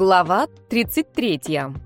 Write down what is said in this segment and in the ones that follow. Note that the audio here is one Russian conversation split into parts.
Глава 33.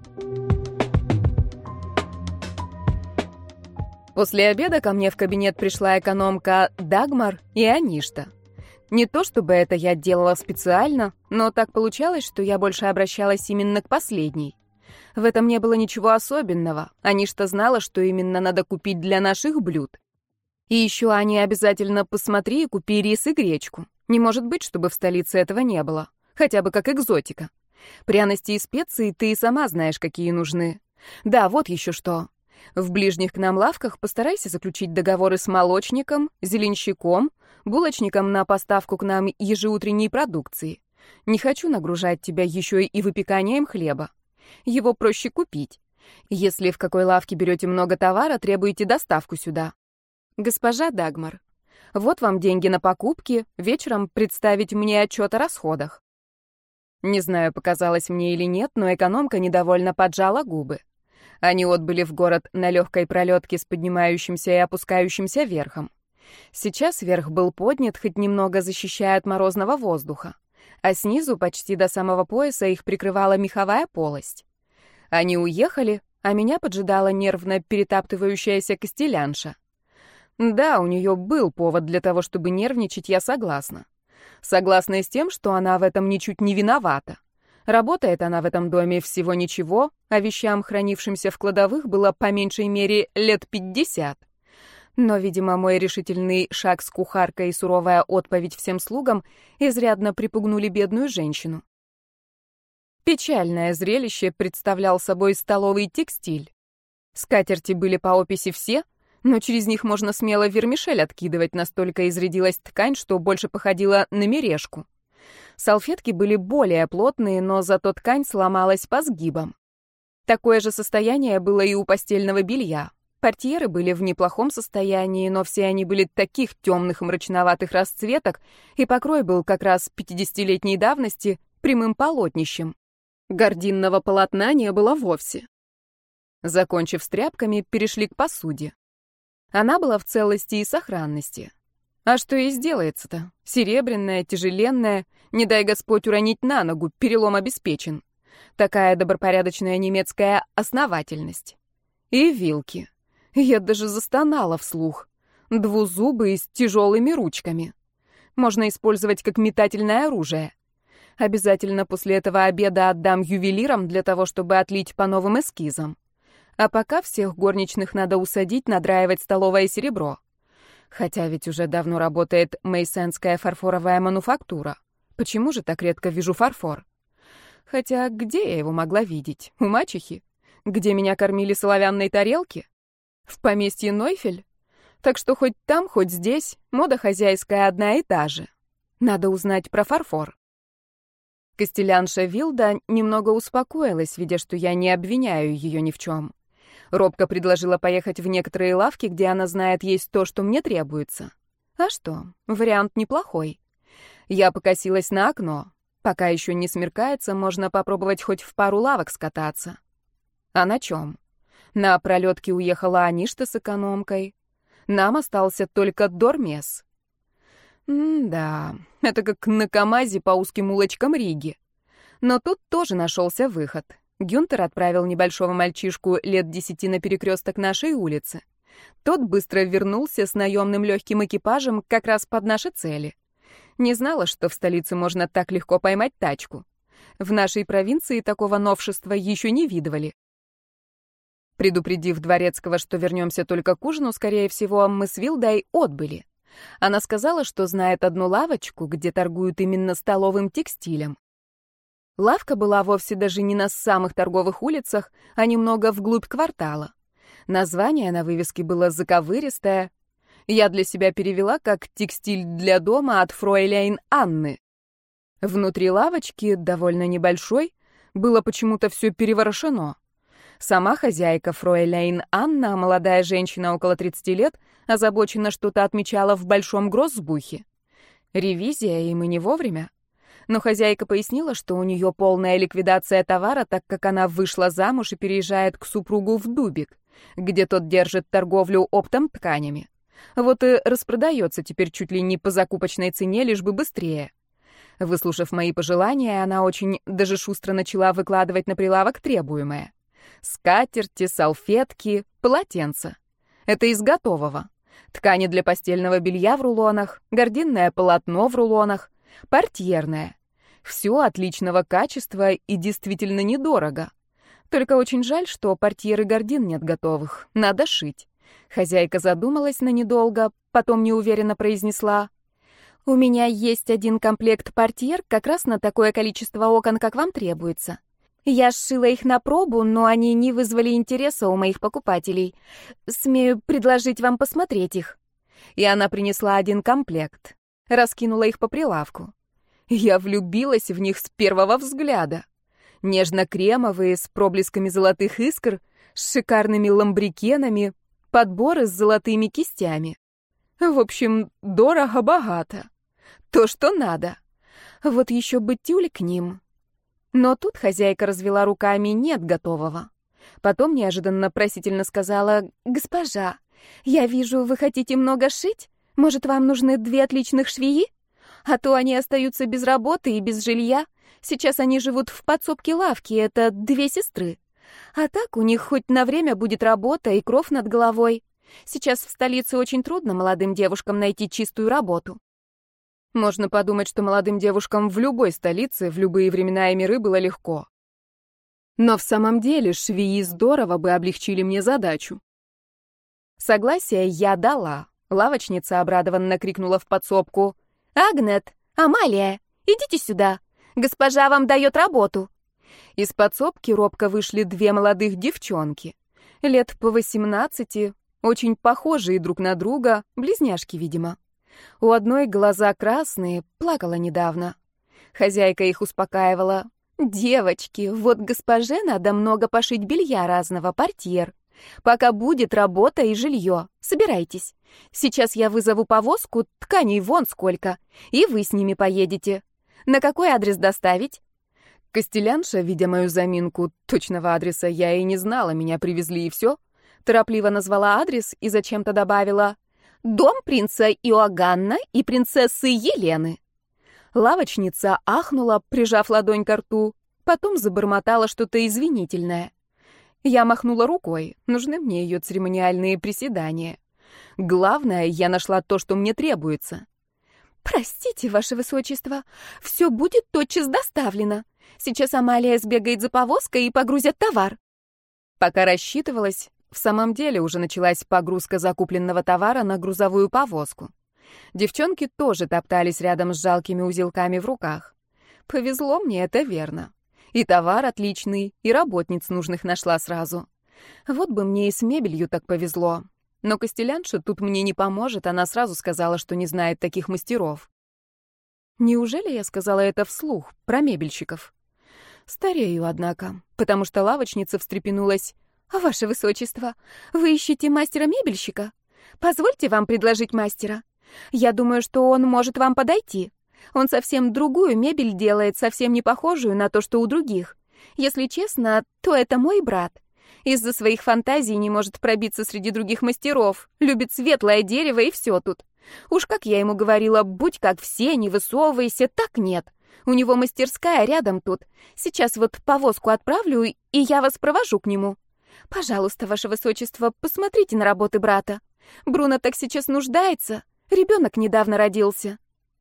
После обеда ко мне в кабинет пришла экономка Дагмар и Аништа. Не то чтобы это я делала специально, но так получалось, что я больше обращалась именно к последней. В этом не было ничего особенного. Аништа знала, что именно надо купить для наших блюд. И еще они обязательно посмотри и купи рис и гречку. Не может быть, чтобы в столице этого не было. Хотя бы как экзотика. Пряности и специи ты и сама знаешь, какие нужны. Да, вот еще что. В ближних к нам лавках постарайся заключить договоры с молочником, зеленщиком, булочником на поставку к нам ежеутренней продукции. Не хочу нагружать тебя еще и выпеканием хлеба. Его проще купить. Если в какой лавке берете много товара, требуйте доставку сюда. Госпожа Дагмар, вот вам деньги на покупки, вечером представить мне отчет о расходах. Не знаю, показалось мне или нет, но экономка недовольно поджала губы. Они отбыли в город на легкой пролетке с поднимающимся и опускающимся верхом. Сейчас верх был поднят, хоть немного защищая от морозного воздуха, а снизу, почти до самого пояса, их прикрывала меховая полость. Они уехали, а меня поджидала нервно перетаптывающаяся костелянша. Да, у нее был повод для того, чтобы нервничать, я согласна. Согласна с тем, что она в этом ничуть не виновата. Работает она в этом доме всего ничего, а вещам, хранившимся в кладовых, было по меньшей мере лет 50. Но, видимо, мой решительный шаг с кухаркой и суровая отповедь всем слугам изрядно припугнули бедную женщину. Печальное зрелище представлял собой столовый текстиль. Скатерти были по описи все, но через них можно смело вермишель откидывать, настолько изрядилась ткань, что больше походила на мережку. Салфетки были более плотные, но зато ткань сломалась по сгибам. Такое же состояние было и у постельного белья. Портьеры были в неплохом состоянии, но все они были таких темных мрачноватых расцветок, и покрой был как раз 50-летней давности прямым полотнищем. Гардинного полотна не было вовсе. Закончив с тряпками, перешли к посуде. Она была в целости и сохранности. А что и сделается-то? Серебряная, тяжеленная, не дай Господь уронить на ногу, перелом обеспечен. Такая добропорядочная немецкая основательность. И вилки. Я даже застонала вслух. Двузубые с тяжелыми ручками. Можно использовать как метательное оружие. Обязательно после этого обеда отдам ювелирам для того, чтобы отлить по новым эскизам. А пока всех горничных надо усадить, надраивать столовое серебро. Хотя ведь уже давно работает мейсенская фарфоровая мануфактура. Почему же так редко вижу фарфор? Хотя где я его могла видеть? У мачехи? Где меня кормили с оловянной тарелки? В поместье Нойфель? Так что хоть там, хоть здесь, мода хозяйская одна и та же. Надо узнать про фарфор. Костелянша Вилда немного успокоилась, видя, что я не обвиняю ее ни в чем. Робко предложила поехать в некоторые лавки, где она знает, есть то, что мне требуется. А что, вариант неплохой. Я покосилась на окно. Пока еще не смеркается, можно попробовать хоть в пару лавок скататься. А на чем? На пролетке уехала Аништа с экономкой. Нам остался только Дормес. Да, это как на КамАЗе по узким улочкам Риги. Но тут тоже нашелся выход. Гюнтер отправил небольшого мальчишку лет 10 на перекресток нашей улицы. Тот быстро вернулся с наемным легким экипажем как раз под наши цели. Не знала, что в столице можно так легко поймать тачку. В нашей провинции такого новшества еще не видывали. Предупредив Дворецкого, что вернемся только к ужину, скорее всего, мы с Вилдой отбыли. Она сказала, что знает одну лавочку, где торгуют именно столовым текстилем. Лавка была вовсе даже не на самых торговых улицах, а немного вглубь квартала. Название на вывеске было заковыристое. Я для себя перевела как «текстиль для дома» от фройляйн Анны. Внутри лавочки, довольно небольшой, было почему-то все переворошено. Сама хозяйка фройляйн Анна, молодая женщина около 30 лет, озабоченно что-то отмечала в большом гроссбухе. Ревизия, и мы не вовремя. Но хозяйка пояснила, что у нее полная ликвидация товара, так как она вышла замуж и переезжает к супругу в Дубик, где тот держит торговлю оптом тканями. Вот и распродается теперь чуть ли не по закупочной цене, лишь бы быстрее. Выслушав мои пожелания, она очень даже шустро начала выкладывать на прилавок требуемое. Скатерти, салфетки, полотенца. Это из готового. Ткани для постельного белья в рулонах, гардинное полотно в рулонах, портьерное. Все отличного качества и действительно недорого. Только очень жаль, что портьер и гардин нет готовых. Надо шить. Хозяйка задумалась на недолго, потом неуверенно произнесла: «У меня есть один комплект портьер как раз на такое количество окон, как вам требуется. Я сшила их на пробу, но они не вызвали интереса у моих покупателей. Смею предложить вам посмотреть их». И она принесла один комплект. Раскинула их по прилавку. Я влюбилась в них с первого взгляда. Нежно-кремовые, с проблесками золотых искр, с шикарными ламбрикенами, подборы с золотыми кистями. В общем, дорого-богато. То, что надо. Вот еще бы тюль к ним. Но тут хозяйка развела руками: нет готового. Потом неожиданно просительно сказала: «Госпожа, я вижу, вы хотите много шить? Может, вам нужны 2 отличных швеи? А то они остаются без работы и без жилья. Сейчас они живут в подсобке лавки, это 2 сестры. А так у них хоть на время будет работа и кров над головой. Сейчас в столице очень трудно молодым девушкам найти чистую работу». Можно подумать, что молодым девушкам в любой столице, в любые времена и миры было легко. Но в самом деле швеи здорово бы облегчили мне задачу. Согласие я дала. Лавочница обрадованно крикнула в подсобку: «Агнет, Амалия, идите сюда. Госпожа вам дает работу». Из подсобки робко вышли 2 молодых девчонки. Лет по 18, очень похожие друг на друга, близняшки, видимо. У одной глаза красные, плакала недавно. Хозяйка их успокаивала: «Девочки, вот госпоже надо много пошить белья разного, портьер. Пока будет работа и жилье, собирайтесь. Сейчас я вызову повозку, тканей вон сколько, и вы с ними поедете. На какой адрес доставить?» Костелянша, видя мою заминку, точного адреса я и не знала, меня привезли и все, торопливо назвала адрес и зачем-то добавила: «Дом принца Иоганна и принцессы Елены». Лавочница ахнула, прижав ладонь ко рту, потом забормотала что-то извинительное. Я махнула рукой, нужны мне ее церемониальные приседания. Главное, я нашла то, что мне требуется. «Простите, ваше высочество, все будет тотчас доставлено. Сейчас Амалия сбегает за повозкой и погрузят товар». Пока рассчитывалась, в самом деле уже началась погрузка закупленного товара на грузовую повозку. Девчонки тоже топтались рядом с жалкими узелками в руках. Повезло мне, это верно. И товар отличный, и работниц нужных нашла сразу. Вот бы мне и с мебелью так повезло. Но костелянша тут мне не поможет, она сразу сказала, что не знает таких мастеров. Неужели я сказала это вслух, про мебельщиков? Старею, однако, потому что лавочница встрепенулась. «Ваше высочество, вы ищете мастера-мебельщика? Позвольте вам предложить мастера. Я думаю, что он может вам подойти. Он совсем другую мебель делает, совсем не похожую на то, что у других. Если честно, то это мой брат. Из-за своих фантазий не может пробиться среди других мастеров. Любит светлое дерево и все тут. Уж как я ему говорила, будь как все, не высовывайся, так нет. У него мастерская рядом тут. Сейчас вот повозку отправлю, и я вас провожу к нему. Пожалуйста, ваше высочество, посмотрите на работы брата. Бруно так сейчас нуждается. Ребенок недавно родился».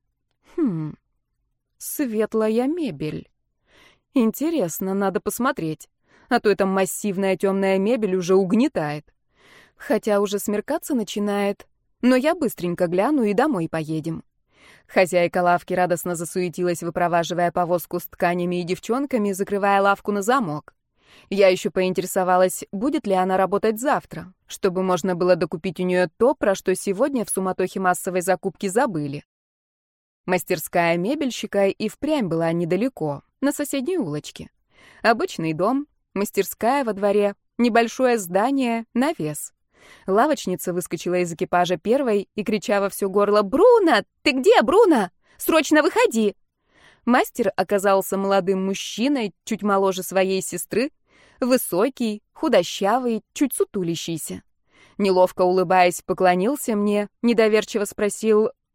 Светлая мебель. Интересно, надо посмотреть. А то эта массивная темная мебель уже угнетает. Хотя уже смеркаться начинает. Но я быстренько гляну и домой поедем. Хозяйка лавки радостно засуетилась, выпроваживая повозку с тканями и девчонками, закрывая лавку на замок. Я еще поинтересовалась, будет ли она работать завтра, чтобы можно было докупить у нее то, про что сегодня в суматохе массовой закупки забыли. Мастерская мебельщика и впрямь была недалеко, на соседней улочке. Обычный дом, мастерская во дворе, небольшое здание, навес. Лавочница выскочила из экипажа первой и, крича во все горло: «Бруно! Ты где, Бруно? Срочно выходи!» Мастер оказался молодым мужчиной, чуть моложе своей сестры, высокий, худощавый, чуть сутулящийся. Неловко улыбаясь, поклонился мне, недоверчиво спросил: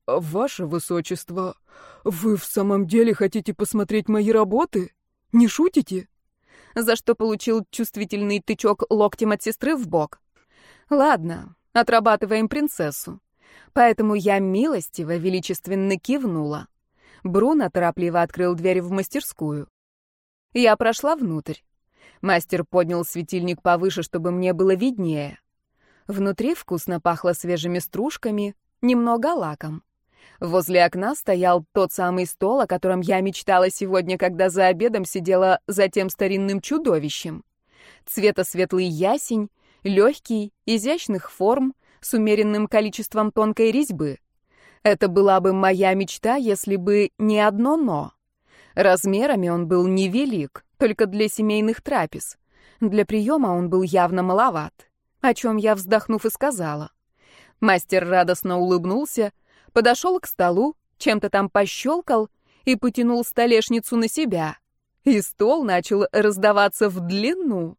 «Ваше высочество, вы в самом деле хотите посмотреть мои работы? Не шутите?» За что получил чувствительный тычок локтем от сестры в бок. Ладно, отрабатываем принцессу. Поэтому я милостиво, величественно кивнула. Бруно торопливо открыл дверь в мастерскую. Я прошла внутрь. Мастер поднял светильник повыше, чтобы мне было виднее. Внутри вкусно пахло свежими стружками, немного лаком. Возле окна стоял тот самый стол, о котором я мечтала сегодня, когда за обедом сидела за тем старинным чудовищем. Цвета светлый ясень, легкий, изящных форм, с умеренным количеством тонкой резьбы. Это была бы моя мечта, если бы не одно «но». Размерами он был невелик, только для семейных трапез. Для приема он был явно маловат, о чем я, вздохнув, и сказала. Мастер радостно улыбнулся, подошел к столу, чем-то там пощелкал и потянул столешницу на себя. И стол начал раздаваться в длину.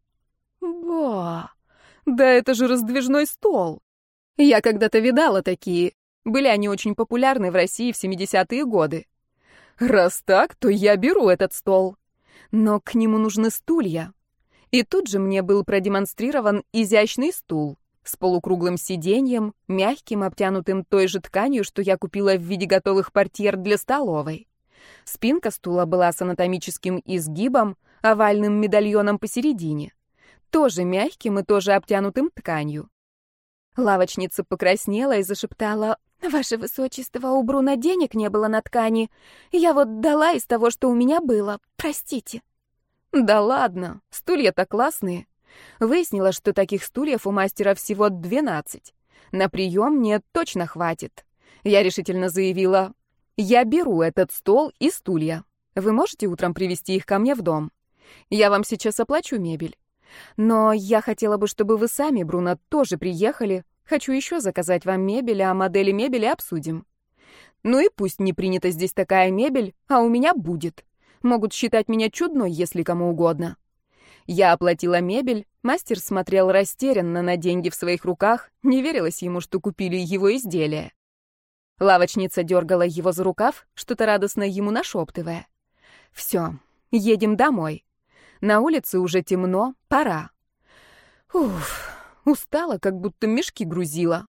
Ба! Да это же раздвижной стол! Я когда-то видала такие. Были они очень популярны в России в 70-е годы. Раз так, то я беру этот стол. Но к нему нужны стулья. И тут же мне был продемонстрирован изящный стул с полукруглым сиденьем, мягким, обтянутым той же тканью, что я купила в виде готовых портьер для столовой. Спинка стула была с анатомическим изгибом, овальным медальоном посередине. Тоже мягким и тоже обтянутым тканью. Лавочница покраснела и зашептала: «Ваше высочество, у Бруно денег не было на ткани. Я вот дала из того, что у меня было. Простите». «Да ладно, стулья-то классные». Выяснилось, что таких стульев у мастера всего 12. На прием мне точно хватит. Я решительно заявила: «Я беру этот стол и стулья. Вы можете утром привезти их ко мне в дом? Я вам сейчас оплачу мебель. Но я хотела бы, чтобы вы сами, Бруно, тоже приехали. Хочу еще заказать вам мебель, а модели мебели обсудим. Ну и пусть не принята здесь такая мебель, а у меня будет. Могут считать меня чудной, если кому угодно». Я оплатила мебель, мастер смотрел растерянно на деньги в своих руках, не верилось ему, что купили его изделие. Лавочница дергала его за рукав, что-то радостно ему нашептывая. «Все, едем домой. На улице уже темно, пора». Уф, устала, как будто мешки грузила.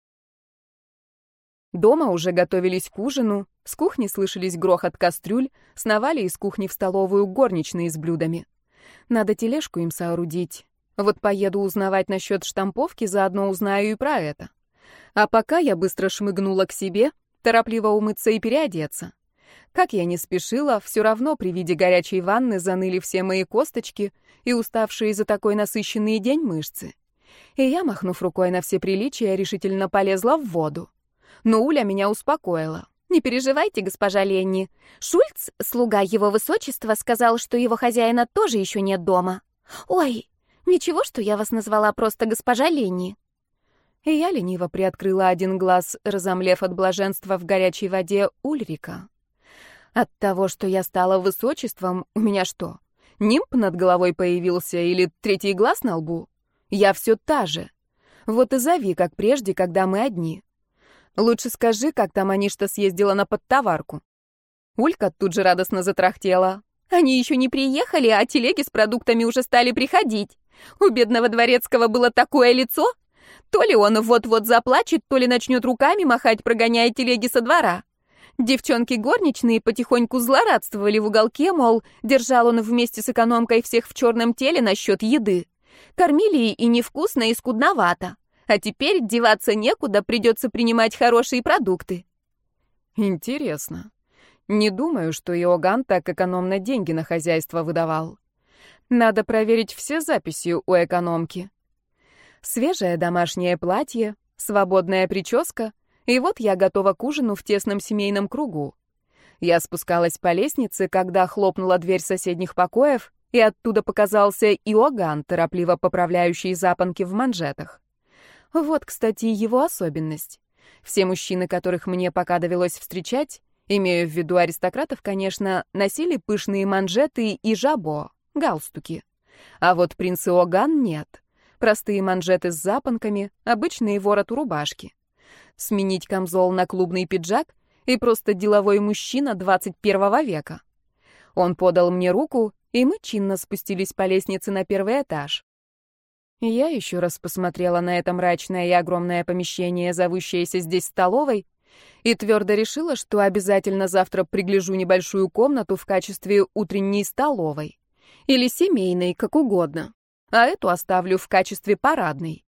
Дома уже готовились к ужину, с кухни слышались грохот кастрюль, сновали из кухни в столовую горничные с блюдами. Надо тележку им соорудить. Вот поеду узнавать насчет штамповки, заодно узнаю и про это. А пока я быстро шмыгнула к себе, торопливо умыться и переодеться. Как я не спешила, все равно при виде горячей ванны заныли все мои косточки и уставшие за такой насыщенный день мышцы. И я, махнув рукой на все приличия, решительно полезла в воду. Но Уля меня успокоила. «Не переживайте, госпожа Ленни. Шульц, слуга его высочества, сказал, что его хозяина тоже еще нет дома. Ой, ничего, что я вас назвала просто госпожа Ленни». И я лениво приоткрыла один глаз, разомлев от блаженства в горячей воде Ульрика. От того, что я стала высочеством, у меня что, нимб над головой появился или третий глаз на лбу? Я все та же. Вот и зови, как прежде, когда мы одни. Лучше скажи, как там Аништа съездила на подтоварку». Улька тут же радостно затрахтела. «Они еще не приехали, а телеги с продуктами уже стали приходить. У бедного дворецкого было такое лицо. То ли он вот-вот заплачет, то ли начнет руками махать, прогоняя телеги со двора. Девчонки горничные потихоньку злорадствовали в уголке, мол, держал он вместе с экономкой всех в черном теле насчет еды. Кормили и невкусно, и скудновато. А теперь деваться некуда, придется принимать хорошие продукты». Интересно. Не думаю, что Иоганн так экономно деньги на хозяйство выдавал. Надо проверить все записи у экономки. Свежее домашнее платье, свободная прическа, и вот я готова к ужину в тесном семейном кругу. Я спускалась по лестнице, когда хлопнула дверь соседних покоев, и оттуда показался Иоганн, торопливо поправляющий запонки в манжетах. Вот, кстати, его особенность. Все мужчины, которых мне пока довелось встречать, имею в виду аристократов, конечно, носили пышные манжеты и жабо, галстуки. А вот принц Иоганн нет. Простые манжеты с запонками, обычный ворот у рубашки. Сменить камзол на клубный пиджак, и просто деловой мужчина 21 века. Он подал мне руку, и мы чинно спустились по лестнице на первый этаж. Я еще раз посмотрела на это мрачное и огромное помещение, зовущееся здесь столовой, и твердо решила, что обязательно завтра пригляжу небольшую комнату в качестве утренней столовой. Или семейной, как угодно. А эту оставлю в качестве парадной.